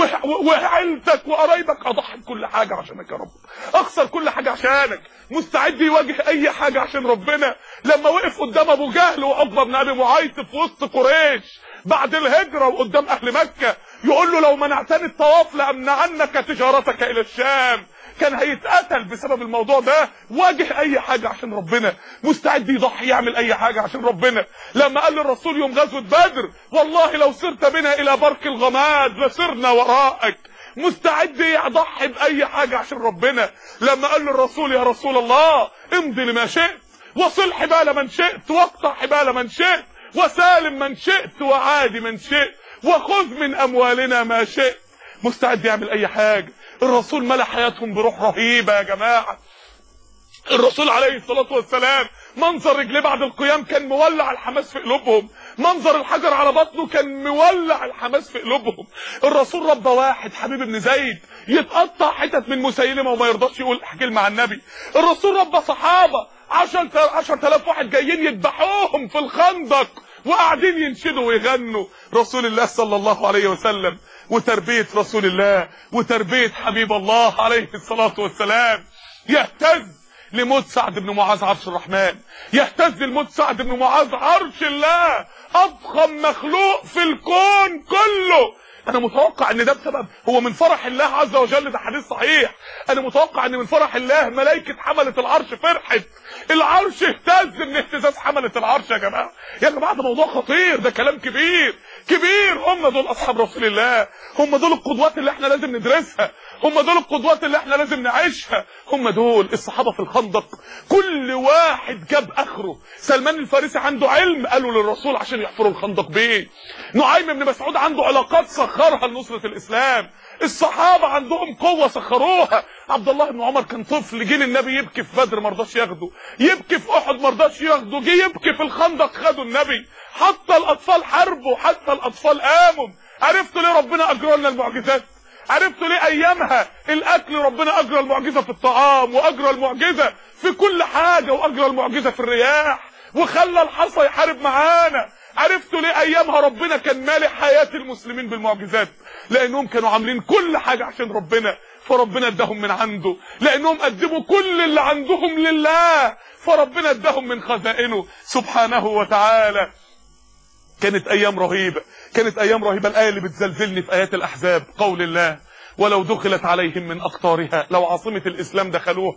وعيلتك وقرايبك، اضحي بكل حاجه عشانك يا رب، اخسر كل حاجه عشانك. مستعد يواجه اي حاجه عشان ربنا. لما وقف قدام ابو جهل وعقبه بن ابي معيط في وسط قريش بعد الهجره وقدام اهل مكه يقول له لو منعتني الطواف لامنعنك تجارتك الى الشام، كان هيتقتل بسبب الموضوع ده. واجه اي حاجه عشان ربنا، مستعد يضحي يعمل اي حاجه عشان ربنا. لما قال للرسول يوم غزوه بدر والله لو سرت بنا الى برك الغماد لسرنا وراءك، مستعد يضحي باي حاجه عشان ربنا. لما قال للرسول يا رسول الله امضي لما شئت وصل حبال من شئت واقطع حبال من شئت وسالم من شئت وعادي من شئت وخذ من اموالنا ما شئت، مستعد يعمل اي حاجه. الرسول ملا حياتهم بروح رهيبه يا جماعه. الرسول عليه الصلاه والسلام منظر رجليه بعد القيام كان مولع الحماس في قلوبهم، منظر الحجر على بطنه كان مولع الحماس في قلوبهم. الرسول ربى واحد حبيب بن زيد يتقطع حتت من مسيلمه وما يرضاش يقول احكي مع النبي. الرسول ربى صحابه عشرة آلاف واحد جايين يذبحوهم في الخندق وقاعدين ينشدوا ويغنوا رسول الله صلى الله عليه وسلم. وتربيه رسول الله وتربيه حبيب الله عليه الصلاه والسلام. يهتز لموت سعد بن معاذ عرش الرحمن، يهتز لموت سعد بن معاذ عرش الله، اضخم مخلوق في الكون كله. انا متوقع ان ده بسبب هو من فرح الله عز وجل، ده حديث صحيح. انا متوقع ان من فرح الله ملائكه حمله العرش فرحت، العرش اهتز من اهتزاز حمله العرش. يا جماعه يا جماعه ده موضوع خطير، ده كلام كبير كبير. هم دول اصحاب رسول الله، هم دول القدوات اللي احنا لازم ندرسها، هم دول القدوات اللي احنا لازم نعيشها، هم دول الصحابه في الخندق. كل واحد جاب اخره. سلمان الفارسي عنده علم قالوا للرسول عشان يحفروا الخندق بيه. نعيم بن مسعود عنده علاقات سخرها لنصره الاسلام. الصحابه عندهم قوه سخروها. عبد الله بن عمر كان طفل جه للنبي يبكي في بدر ما رضاش ياخده، يبكي في احد ما رضاش ياخده، جه يبكي في الخندق خده النبي. حتى الاطفال حاربوا، حتى الاطفال قاموا. عرفتوا ليه ربنا اجرى لنا المعجزات؟ عرفتوا ليه ايامها الاكل ربنا اجرى المعجزه في الطعام واجرى المعجزه في كل حاجه واجرى المعجزه في الرياح وخلى الحصى يحارب معانا؟ عرفتوا ليه ايامها ربنا كان مالي حياه المسلمين بالمعجزات؟ لانهم كانوا عاملين كل حاجه عشان ربنا فربنا اداهم من عنده، لانهم قدموا كل اللي عندهم لله فربنا اداهم من خزائنه سبحانه وتعالى. كانت ايام رهيبه، كانت ايام رهيبه. الايه اللي بتزلزلني في ايات الاحزاب قول الله ولو دخلت عليهم من اقطارها، لو عاصمه الاسلام دخلوها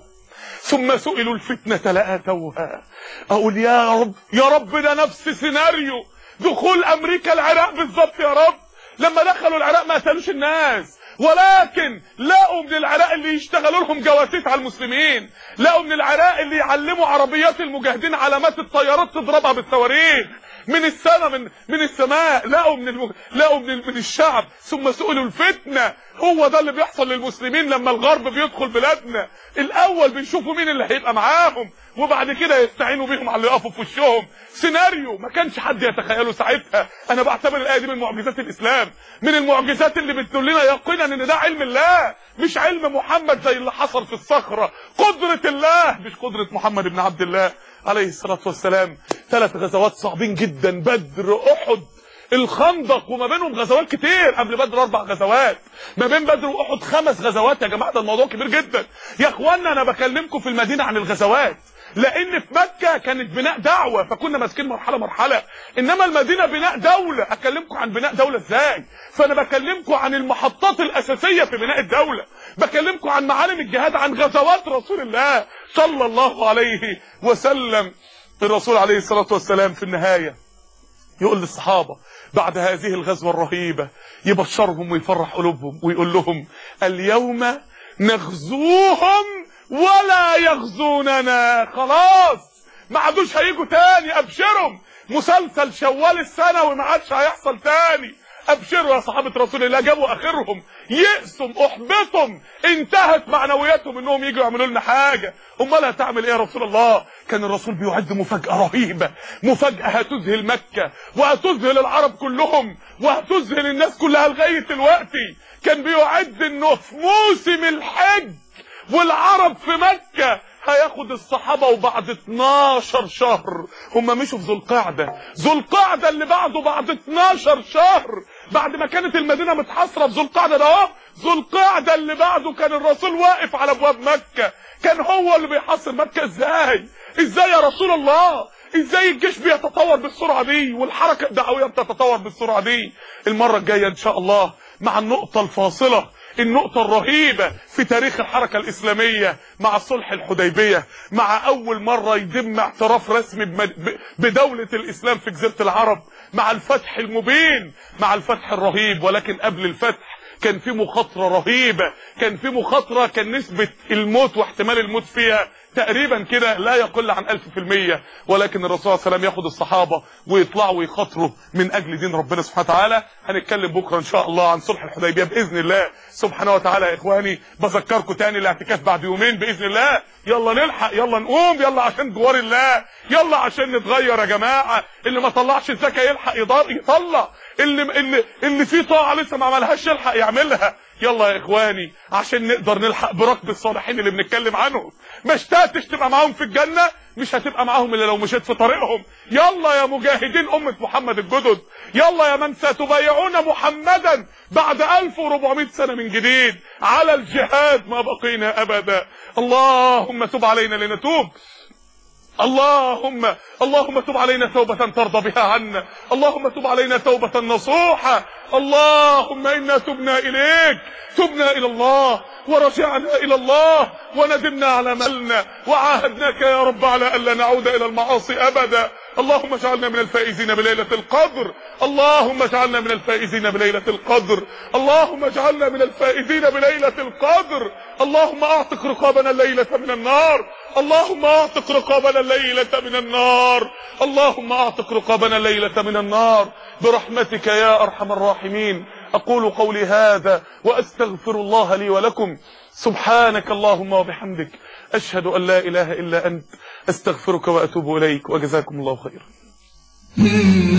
ثم سئلوا الفتنه لاتوها. اقول يا رب يا رب ده نفس سيناريو دخول امريكا العراق بالظبط. يا رب لما دخلوا العراق ما قتلوش الناس، ولكن لقوا من العراق اللي يشتغلوا لهم جواسيس على المسلمين، لقوا من العراق اللي يعلموا عربيات المجاهدين علامات الطيارات تضربها بالصواريخ من السماء، من من السماء. لقوا من المج... لقوا من, من الشعب. ثم سئلوا الفتنه. هو ده اللي بيحصل للمسلمين لما الغرب بيدخل بلادنا. الاول بيشوفوا مين اللي هيبقى معاهم وبعد كده يستعينوا بيهم على اللي يقفوا في وشهم. سيناريو ما كانش حد يتخيله ساعتها. انا بعتبر الايه دي من معجزات الاسلام، من المعجزات اللي بتدلنا يقينا ان ده علم الله مش علم محمد زي اللي حصل في الصخره. قدره الله مش قدره محمد بن عبد الله عليه الصلاه والسلام. ثلاث غزوات صعبين جدا، بدر، احد، الخندق، وما بينهم غزوات كتير. قبل بدر اربع غزوات، ما بين بدر واحد خمس غزوات. يا جماعه ده الموضوع كبير جدا. يا اخوانا انا بكلمكم في المدينه عن الغزوات لان في مكه كانت بناء دعوه فكنا ماسكين مرحله مرحله، انما المدينه بناء دوله. اكلمكم عن بناء دوله ازاي؟ فانا بكلمكم عن المحطات الاساسيه في بناء الدوله، بكلمكم عن معالم الجهاد، عن غزوات رسول الله صلى الله عليه وسلم. الرسول عليه الصلاه والسلام في النهايه يقول للصحابه بعد هذه الغزوة الرهيبة يبشرهم ويفرح قلوبهم ويقول لهم اليوم نغزوهم ولا يغزوننا. خلاص ما عادوش هيجوا تاني، ابشرهم، مسلسل شوال السنوي ما عادش هيحصل تاني. ابشروا يا صحابة رسول الله، جابوا اخرهم، يأسهم، احبطهم، انتهت معنوياتهم انهم يجوا يعملوا لنا حاجة. امال هتعمل ايه يا رسول الله؟ كان الرسول بيعد مفاجأة رهيبة، مفاجأة هتذهل مكة وهتذهل العرب كلهم وهتذهل الناس كلها لغاية دلوقتي. كان بيعد انه في موسم الحج والعرب في مكة هياخد الصحابة وبعد اتناشر شهر هم مشوا في ذو القعدة، ذو القعدة اللي بعده بعد اتناشر شهر، بعد ما كانت المدينة متحصرة في ذو القعدة ده اهو، ذو القعدة اللي بعده كان الرسول واقف على ابواب مكة، كان هو اللي بيحصر مكة. ازاي ازاي يا رسول الله؟ ازاي الجيش بيتطور بالسرعة دي والحركة الدعوية بتتطور بالسرعة دي؟ المرة الجاية ان شاء الله مع النقطة الفاصلة، النقطة الرهيبة في تاريخ الحركة الإسلامية، مع صلح الحديبية، مع أول مرة يتم اعتراف رسمي بدولة الإسلام في جزيرة العرب، مع الفتح المبين، مع الفتح الرهيب. ولكن قبل الفتح كان في مخاطرة رهيبة، كان في مخاطرة كان نسبة الموت واحتمال الموت فيها تقريبا كده لا يقل عن ألف في المية. ولكن الرسول صلى الله عليه وسلم ياخد الصحابة ويطلعوا ويخاطروا من أجل دين ربنا سبحانه وتعالى. هنتكلم بكرة إن شاء الله عن صلح الحديبية بإذن الله سبحانه وتعالى. يا إخواني بذكركم تاني الاعتكاف بعد يومين بإذن الله. يلا نلحق، يلا نقوم، يلا عشان جوار الله، يلا عشان نتغير يا جماعة. اللي ما طلعش الزكاة يلحق يطلع، اللي اللي اللي فيه طاعة لسه ما عملهاش يلحق يعملها. يلا يا إخواني عشان نقدر نلحق بركب الصالحين اللي بنتكلم عنهم. ما اشتقتش تبقى معاهم في الجنة، مش هتبقى معاهم الا لو مشيت في طريقهم. يلا يا مجاهدين أمة محمد الجدد، يلا يا من ستبايعون محمدا بعد ألف وأربعمائة سنة من جديد على الجهاد ما بقينا أبدا. اللهم تب علينا لنتوب، اللهم اللهم تب علينا توبة ترضى بها عنا، اللهم تب علينا توبة نصوحة. اللهم إنا تبنا إليك، تبنا إلى الله ورجعنا إلى الله وندمنا على ملنا وعاهدناك يا رب على ألا نعود إلى المعاصي أبدا. اللهم اجعلنا من الفائزين بليلة القدر، اللهم اجعلنا من الفائزين بليلة القدر، اللهم اجعلنا من الفائزين بليلة القدر. اللهم اعتق رقابنا الليلة من النار، اللهم اعتق رقابنا الليلة من النار، اللهم اعتق رقابنا الليلة من النار برحمتك يا أرحم الراحمين. أقول قولي هذا وأستغفر الله لي ولكم. سبحانك اللهم وبحمدك، أشهد أن لا إله إلا أنت، أستغفرك وأتوب إليك، وجزاكم الله خيرا.